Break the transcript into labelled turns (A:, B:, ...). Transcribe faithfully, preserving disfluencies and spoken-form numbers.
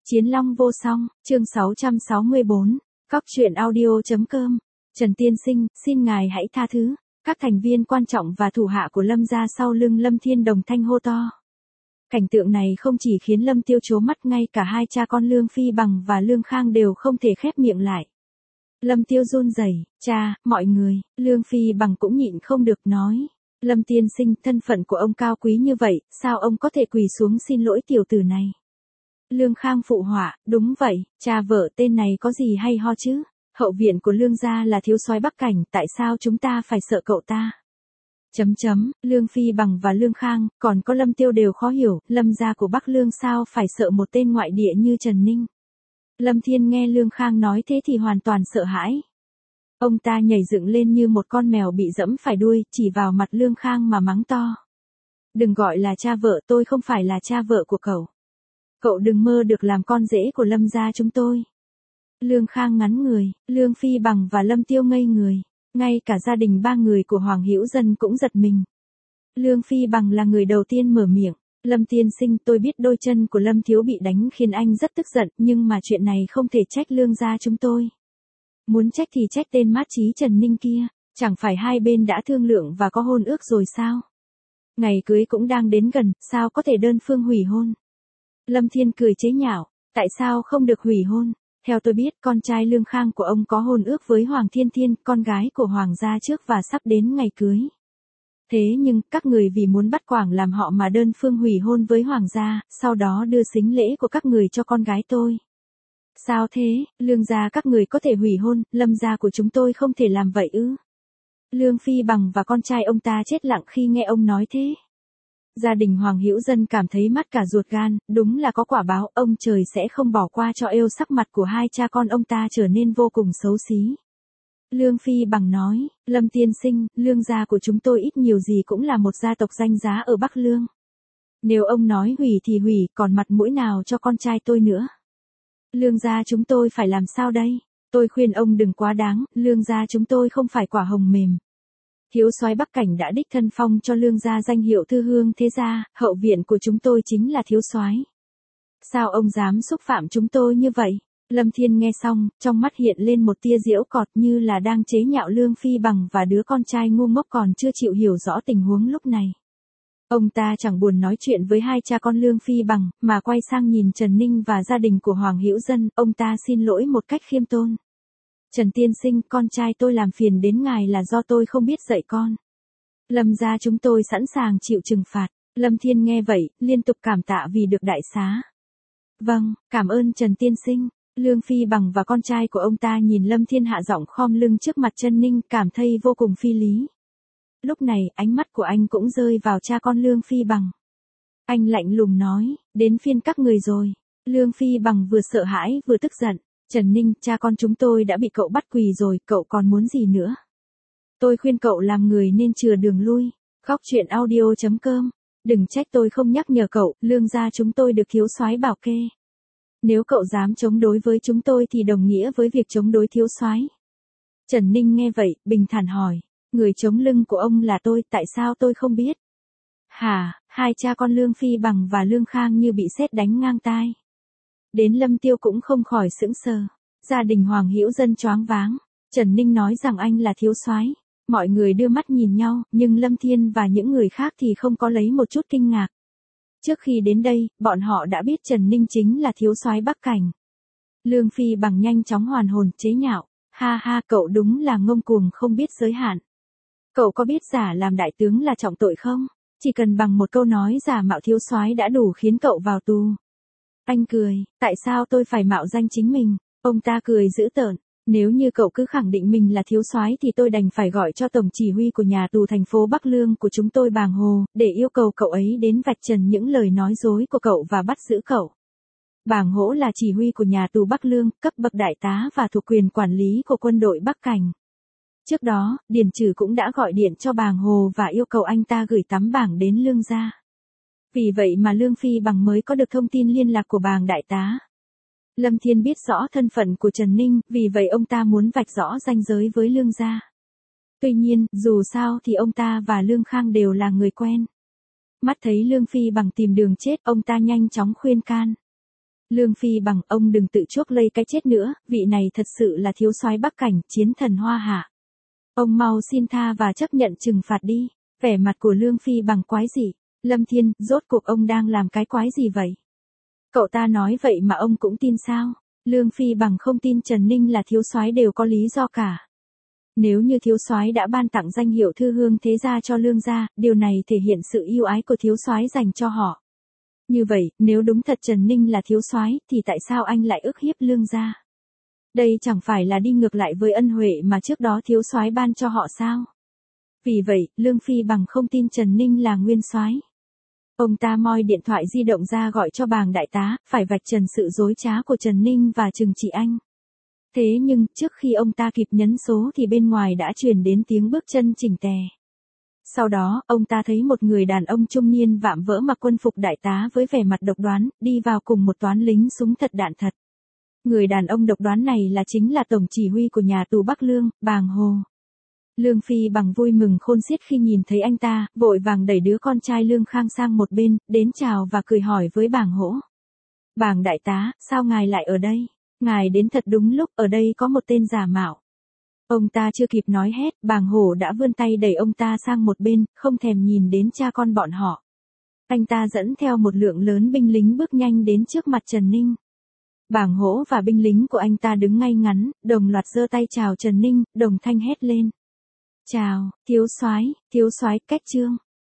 A: Chiến Long vô song, chương sáu trăm sáu mươi bốn, Cóc truyện audio.com. Trần Tiên Sinh, xin ngài hãy tha thứ. Các thành viên quan trọng và thủ hạ của Lâm gia sau lưng Lâm Thiên đồng thanh hô to. Cảnh tượng này không chỉ khiến Lâm Tiêu trố mắt, ngay cả hai cha con Lương Phi Bằng và Lương Khang đều không thể khép miệng lại. Lâm Tiêu run rẩy, cha, mọi người, Lương Phi Bằng cũng nhịn không được nói. Lâm Tiên Sinh, thân phận của ông cao quý như vậy, sao ông có thể quỳ xuống xin lỗi tiểu tử này? Lương Khang phụ họa, đúng vậy, cha vợ tên này có gì hay ho chứ? Hậu viện của Lương gia là thiếu soái Bắc Cảnh, tại sao chúng ta phải sợ cậu ta? Chấm chấm, Lương Phi Bằng và Lương Khang, còn có Lâm Tiêu đều khó hiểu, Lâm gia của Bắc Lương sao phải sợ một tên ngoại địa như Trần Ninh? Lâm Thiên nghe Lương Khang nói thế thì hoàn toàn sợ hãi. Ông ta nhảy dựng lên như một con mèo bị dẫm phải đuôi, chỉ vào mặt Lương Khang mà mắng to. Đừng gọi là cha vợ, tôi không phải là cha vợ của cậu. Cậu đừng mơ được làm con rể của Lâm gia chúng tôi. Lương Khang ngắn người, Lương Phi Bằng và Lâm Tiêu ngây người, ngay cả gia đình ba người của Hoàng Hữu Dân cũng giật mình. Lương Phi Bằng là người đầu tiên mở miệng, Lâm Tiên Sinh, tôi biết đôi chân của Lâm Thiếu bị đánh khiến anh rất tức giận, nhưng mà chuyện này không thể trách Lương gia chúng tôi. Muốn trách thì trách tên mát trí Trần Ninh kia, chẳng phải hai bên đã thương lượng và có hôn ước rồi sao? Ngày cưới cũng đang đến gần, sao có thể đơn phương hủy hôn? Lâm Thiên cười chế nhạo, tại sao không được hủy hôn? Theo tôi biết, con trai Lương Khang của ông có hôn ước với Hoàng Thiên Thiên, con gái của Hoàng gia trước và sắp đến ngày cưới. Thế nhưng, các người vì muốn bắt quảng làm họ mà đơn phương hủy hôn với Hoàng gia, sau đó đưa sính lễ của các người cho con gái tôi. Sao thế, Lương gia các người có thể hủy hôn, Lâm gia của chúng tôi không thể làm vậy ư? Lương Phi Bằng và con trai ông ta chết lặng khi nghe ông nói thế. Gia đình Hoàng Hữu Dân cảm thấy mắt cả ruột gan, đúng là có quả báo, ông trời sẽ không bỏ qua cho êu sắc mặt của hai cha con ông ta trở nên vô cùng xấu xí. Lương Phi Bằng nói, Lâm Tiên Sinh, Lương gia của chúng tôi ít nhiều gì cũng là một gia tộc danh giá ở Bắc Lương. Nếu ông nói hủy thì hủy, còn mặt mũi nào cho con trai tôi nữa? Lương gia chúng tôi phải làm sao đây? Tôi khuyên ông đừng quá đáng, Lương gia chúng tôi không phải quả hồng mềm. Thiếu soái Bắc Cảnh đã đích thân phong cho Lương gia danh hiệu thư hương thế gia, hậu viện của chúng tôi chính là thiếu soái. Sao ông dám xúc phạm chúng tôi như vậy? Lâm Thiên nghe xong, trong mắt hiện lên một tia giễu cọt như là đang chế nhạo Lương Phi Bằng và đứa con trai ngu ngốc còn chưa chịu hiểu rõ tình huống lúc này. Ông ta chẳng buồn nói chuyện với hai cha con Lương Phi Bằng, mà quay sang nhìn Trần Ninh và gia đình của Hoàng Hữu Dân, ông ta xin lỗi một cách khiêm tốn. Trần Tiên Sinh, con trai tôi làm phiền đến ngài là do tôi không biết dạy con. Lâm gia chúng tôi sẵn sàng chịu trừng phạt. Lâm Thiên nghe vậy, liên tục cảm tạ vì được đại xá. Vâng, cảm ơn Trần Tiên Sinh. Lương Phi Bằng và con trai của ông ta nhìn Lâm Thiên hạ giọng khom lưng trước mặt Trần Ninh, cảm thấy vô cùng phi lý. Lúc này, ánh mắt của anh cũng rơi vào cha con Lương Phi Bằng. Anh lạnh lùng nói, đến phiên các người rồi. Lương Phi Bằng vừa sợ hãi vừa tức giận. Trần Ninh, cha con chúng tôi đã bị cậu bắt quỳ rồi, cậu còn muốn gì nữa? Tôi khuyên cậu làm người nên chừa đường lui. Cóc truyện audio.com. Đừng trách tôi không nhắc nhở cậu, Lương gia chúng tôi được thiếu soái bảo kê. Nếu cậu dám chống đối với chúng tôi thì đồng nghĩa với việc chống đối thiếu soái. Trần Ninh nghe vậy, bình thản hỏi, người chống lưng của ông là tôi, tại sao tôi không biết? Hả, hai cha con Lương Phi Bằng và Lương Khang như bị sét đánh ngang tai. Đến Lâm Tiêu cũng không khỏi sững sờ. Gia đình Hoàng Hữu Dân choáng váng. Trần Ninh nói rằng anh là thiếu soái. Mọi người đưa mắt nhìn nhau, nhưng Lâm Thiên và những người khác thì không có lấy một chút kinh ngạc. Trước khi đến đây, bọn họ đã biết Trần Ninh chính là thiếu soái Bắc Cảnh. Lương Phi Bằng nhanh chóng hoàn hồn, chế nhạo. Ha ha, cậu đúng là ngông cuồng không biết giới hạn. Cậu có biết giả làm đại tướng là trọng tội không? Chỉ cần bằng một câu nói giả mạo thiếu soái đã đủ khiến cậu vào tù. Anh cười, tại sao tôi phải mạo danh chính mình? Ông ta cười dữ tợn, nếu như cậu cứ khẳng định mình là thiếu soái thì tôi đành phải gọi cho tổng chỉ huy của nhà tù thành phố Bắc Lương của chúng tôi Bàng Hồ, để yêu cầu cậu ấy đến vạch trần những lời nói dối của cậu và bắt giữ cậu. Bàng Hỗ là chỉ huy của nhà tù Bắc Lương, cấp bậc đại tá và thuộc quyền quản lý của quân đội Bắc Cảnh. Trước đó, Điền Trừ cũng đã gọi điện cho Bàng Hồ và yêu cầu anh ta gửi tấm bảng đến Lương gia. Vì vậy mà Lương Phi Bằng mới có được thông tin liên lạc của Bàng đại tá. Lâm Thiên biết rõ thân phận của Trần Ninh, vì vậy ông ta muốn vạch rõ ranh giới với Lương gia. Tuy nhiên, dù sao thì ông ta và Lương Khang đều là người quen. Mắt thấy Lương Phi Bằng tìm đường chết, ông ta nhanh chóng khuyên can. Lương Phi Bằng, ông đừng tự chuốc lây cái chết nữa, vị này thật sự là thiếu soái Bắc Cảnh, chiến thần Hoa Hạ. Ông mau xin tha và chấp nhận trừng phạt đi. Vẻ mặt của Lương Phi Bằng quái dị. Lâm Thiên, rốt cuộc ông đang làm cái quái gì vậy? Cậu ta nói vậy mà ông cũng tin sao? Lương Phi Bằng không tin Trần Ninh là thiếu soái đều có lý do cả. Nếu như thiếu soái đã ban tặng danh hiệu thư hương thế gia cho Lương gia, điều này thể hiện sự yêu ái của thiếu soái dành cho họ. Như vậy, nếu đúng thật Trần Ninh là thiếu soái, thì tại sao anh lại ức hiếp Lương gia? Đây chẳng phải là đi ngược lại với ân huệ mà trước đó thiếu soái ban cho họ sao? Vì vậy, Lương Phi Bằng không tin Trần Ninh là nguyên soái. Ông ta moi điện thoại di động ra gọi cho Bàng đại tá, phải vạch trần sự dối trá của Trần Ninh và trừng trị anh. Thế nhưng, trước khi ông ta kịp nhấn số thì bên ngoài đã truyền đến tiếng bước chân chỉnh tề. Sau đó, ông ta thấy một người đàn ông trung niên vạm vỡ mặc quân phục đại tá với vẻ mặt độc đoán, đi vào cùng một toán lính súng thật đạn thật. Người đàn ông độc đoán này là chính là tổng chỉ huy của nhà tù Bắc Lương, Bàng Hồ. Lương Phi Bằng vui mừng khôn xiết khi nhìn thấy anh ta, vội vàng đẩy đứa con trai Lương Khang sang một bên, đến chào và cười hỏi với Bàng Hỗ. Bàng đại tá, sao ngài lại ở đây? Ngài đến thật đúng lúc, ở đây có một tên giả mạo. Ông ta chưa kịp nói hết, Bàng Hổ đã vươn tay đẩy ông ta sang một bên, không thèm nhìn đến cha con bọn họ. Anh ta dẫn theo một lượng lớn binh lính bước nhanh đến trước mặt Trần Ninh. Bàng Hổ và binh lính của anh ta đứng ngay ngắn, đồng loạt giơ tay chào Trần Ninh, đồng thanh hét lên. Chào, thiếu soái, thiếu soái, cách trương.